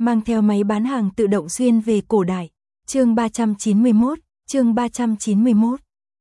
mang theo máy bán hàng tự động xuyên về cổ đại. Chương 391.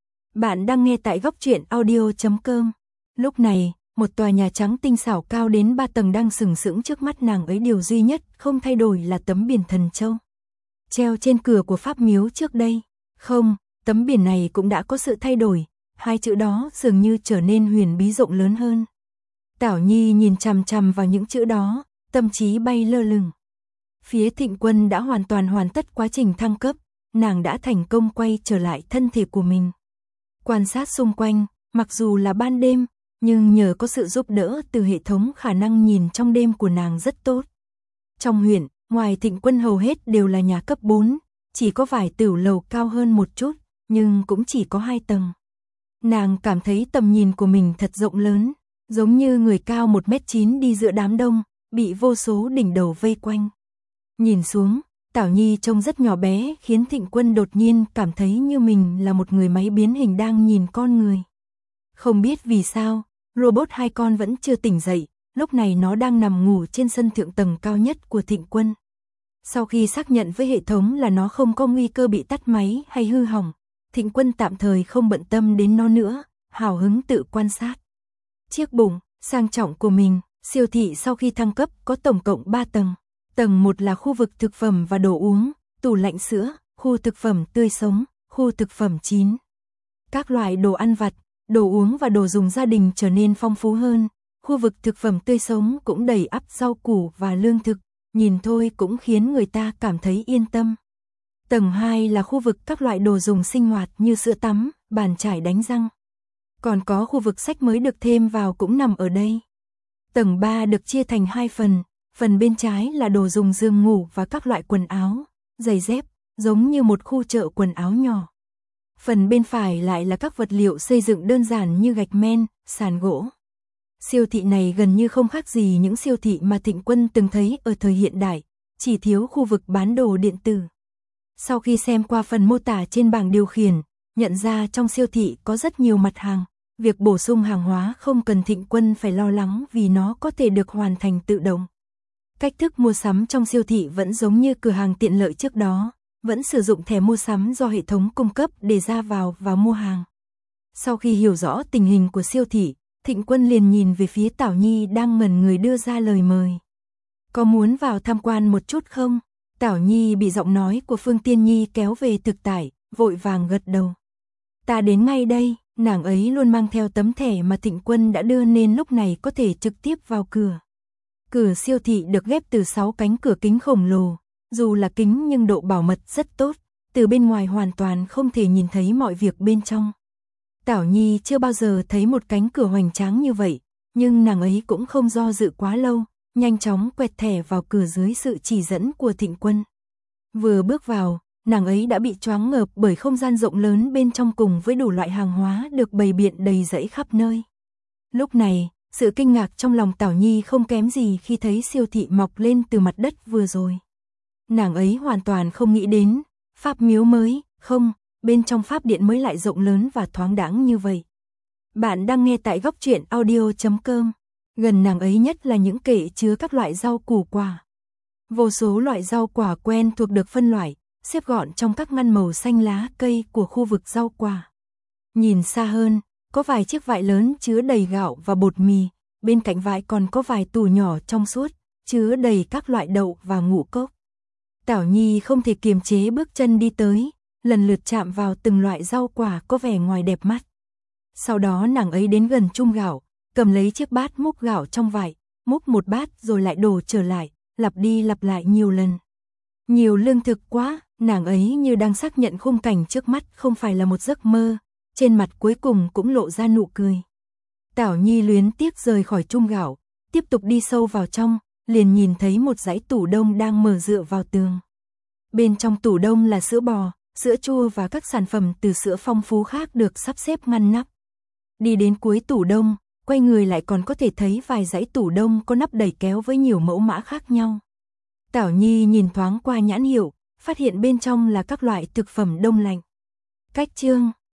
Bạn đang nghe tại góc truyện audio.com. Lúc này, một tòa nhà trắng tinh xảo cao đến 3 tầng đang sừng sững trước mắt nàng ấy, điều duy nhất không thay đổi là tấm biển Thần Châu treo trên cửa của pháp miếu trước đây. Không, tấm biển này cũng đã có sự thay đổi, hai chữ đó dường như trở nên huyền bí rộng lớn hơn. Tảo Nhi nhìn chằm chằm vào những chữ đó, tâm trí bay lơ lửng. Phía Thịnh Quân đã hoàn toàn hoàn tất quá trình thăng cấp, nàng đã thành công quay trở lại thân thể của mình. Quan sát xung quanh, mặc dù là ban đêm, nhưng nhờ có sự giúp đỡ từ hệ thống, khả năng nhìn trong đêm của nàng rất tốt. Trong huyện, ngoài Thịnh Quân hầu hết đều là nhà cấp 4, chỉ có vài tửu lầu cao hơn một chút, nhưng cũng chỉ có 2 tầng. Nàng cảm thấy tầm nhìn của mình thật rộng lớn, giống như người cao 1m9 đi giữa đám đông, bị vô số đỉnh đầu vây quanh. Nhìn xuống, Tảo Nhi trông rất nhỏ bé, khiến Thịnh Quân đột nhiên cảm thấy như mình là một người máy biến hình đang nhìn con người. Không biết vì sao, robot 2 con vẫn chưa tỉnh dậy, lúc này nó đang nằm ngủ trên sân thượng tầng cao nhất của Thịnh Quân. Sau khi xác nhận với hệ thống là nó không có nguy cơ bị tắt máy hay hư hỏng, Thịnh Quân tạm thời không bận tâm đến nó nữa, hào hứng tự quan sát chiếc bụng sang trọng của mình. Siêu thị sau khi thăng cấp có tổng cộng 3 tầng. Tầng 1 là khu vực thực phẩm và đồ uống, tủ lạnh sữa, khu thực phẩm tươi sống, khu thực phẩm chín. Các loại đồ ăn vặt, đồ uống và đồ dùng gia đình trở nên phong phú hơn. Khu vực thực phẩm tươi sống cũng đầy ắp rau củ và lương thực, nhìn thôi cũng khiến người ta cảm thấy yên tâm. Tầng 2 là khu vực các loại đồ dùng sinh hoạt như sữa tắm, bàn chải đánh răng. Còn có khu vực sách mới được thêm vào cũng nằm ở đây. Tầng 3 được chia thành 2 phần, phần bên trái là đồ dùng giường ngủ và các loại quần áo, giày dép, giống như một khu chợ quần áo nhỏ. Phần bên phải lại là các vật liệu xây dựng đơn giản như gạch men, sàn gỗ. Siêu thị này gần như không khác gì những siêu thị mà Thịnh Quân từng thấy ở thời hiện đại, chỉ thiếu khu vực bán đồ điện tử. Sau khi xem qua phần mô tả trên bảng điều khiển, nhận ra trong siêu thị có rất nhiều mặt hàng. Việc bổ sung hàng hóa không cần Thịnh Quân phải lo lắng vì nó có thể được hoàn thành tự động. Cách thức mua sắm trong siêu thị vẫn giống như cửa hàng tiện lợi trước đó, vẫn sử dụng thẻ mua sắm do hệ thống cung cấp để ra vào và mua hàng. Sau khi hiểu rõ tình hình của siêu thị, Thịnh Quân liền nhìn về phía Tảo Nhi đang ngẩn người đưa ra lời mời. Có muốn vào tham quan một chút không? Tảo Nhi bị giọng nói của Phương Tiên Nhi kéo về thực tại, vội vàng gật đầu. Ta đến ngay đây. Nàng ấy luôn mang theo tấm thẻ mà Thịnh Quân đã đưa nên lúc này có thể trực tiếp vào cửa. Cửa siêu thị được ghép từ 6 cánh cửa kính khổng lồ, dù là kính nhưng độ bảo mật rất tốt, từ bên ngoài hoàn toàn không thể nhìn thấy mọi việc bên trong. Tảo Nhi chưa bao giờ thấy một cánh cửa hoành tráng như vậy, nhưng nàng ấy cũng không do dự quá lâu, nhanh chóng quẹt thẻ vào cửa dưới sự chỉ dẫn của Thịnh Quân. Vừa bước vào, nàng ấy đã bị choáng ngợp bởi không gian rộng lớn bên trong cùng với đủ loại hàng hóa được bày biện đầy rẫy khắp nơi. Lúc này, sự kinh ngạc trong lòng Tảo Nhi không kém gì khi thấy siêu thị mọc lên từ mặt đất vừa rồi. Nàng ấy hoàn toàn không nghĩ đến, pháp miếu mới, không, bên trong pháp điện mới lại rộng lớn và thoáng đãng như vậy. Bạn đang nghe tại góc truyện audio.com. Gần nàng ấy nhất là những kệ chứa các loại rau củ quả. Vô số loại rau quả quen thuộc được phân loại, xếp gọn trong các ngăn màu xanh lá cây của khu vực rau quả. Nhìn xa hơn, có vài chiếc vại lớn chứa đầy gạo và bột mì, bên cạnh vại còn có vài tủ nhỏ trong suốt, chứa đầy các loại đậu và ngũ cốc. Tảo Nhi không thể kiềm chế bước chân đi tới, lần lượt chạm vào từng loại rau quả có vẻ ngoài đẹp mắt. Sau đó nàng ấy đến gần chum gạo, cầm lấy chiếc bát múc gạo trong vại, múc một bát rồi lại đổ trở lại, lặp đi lặp lại nhiều lần. Nhiều lương thực quá, nàng ấy như đang xác nhận khung cảnh trước mắt không phải là một giấc mơ, trên mặt cuối cùng cũng lộ ra nụ cười. Tảo Nhi luyến tiếc rời khỏi chum gạo, tiếp tục đi sâu vào trong, liền nhìn thấy một dãy tủ đông đang mở dựa vào tường. Bên trong tủ đông là sữa bò, sữa chua và các sản phẩm từ sữa phong phú khác được sắp xếp ngăn nắp. Đi đến cuối tủ đông, quay người lại còn có thể thấy vài dãy tủ đông có nắp đẩy kéo với nhiều mẫu mã khác nhau. Tảo Nhi nhìn thoáng qua nhãn hiệu, phát hiện bên trong là các loại thực phẩm đông lạnh. Cách chương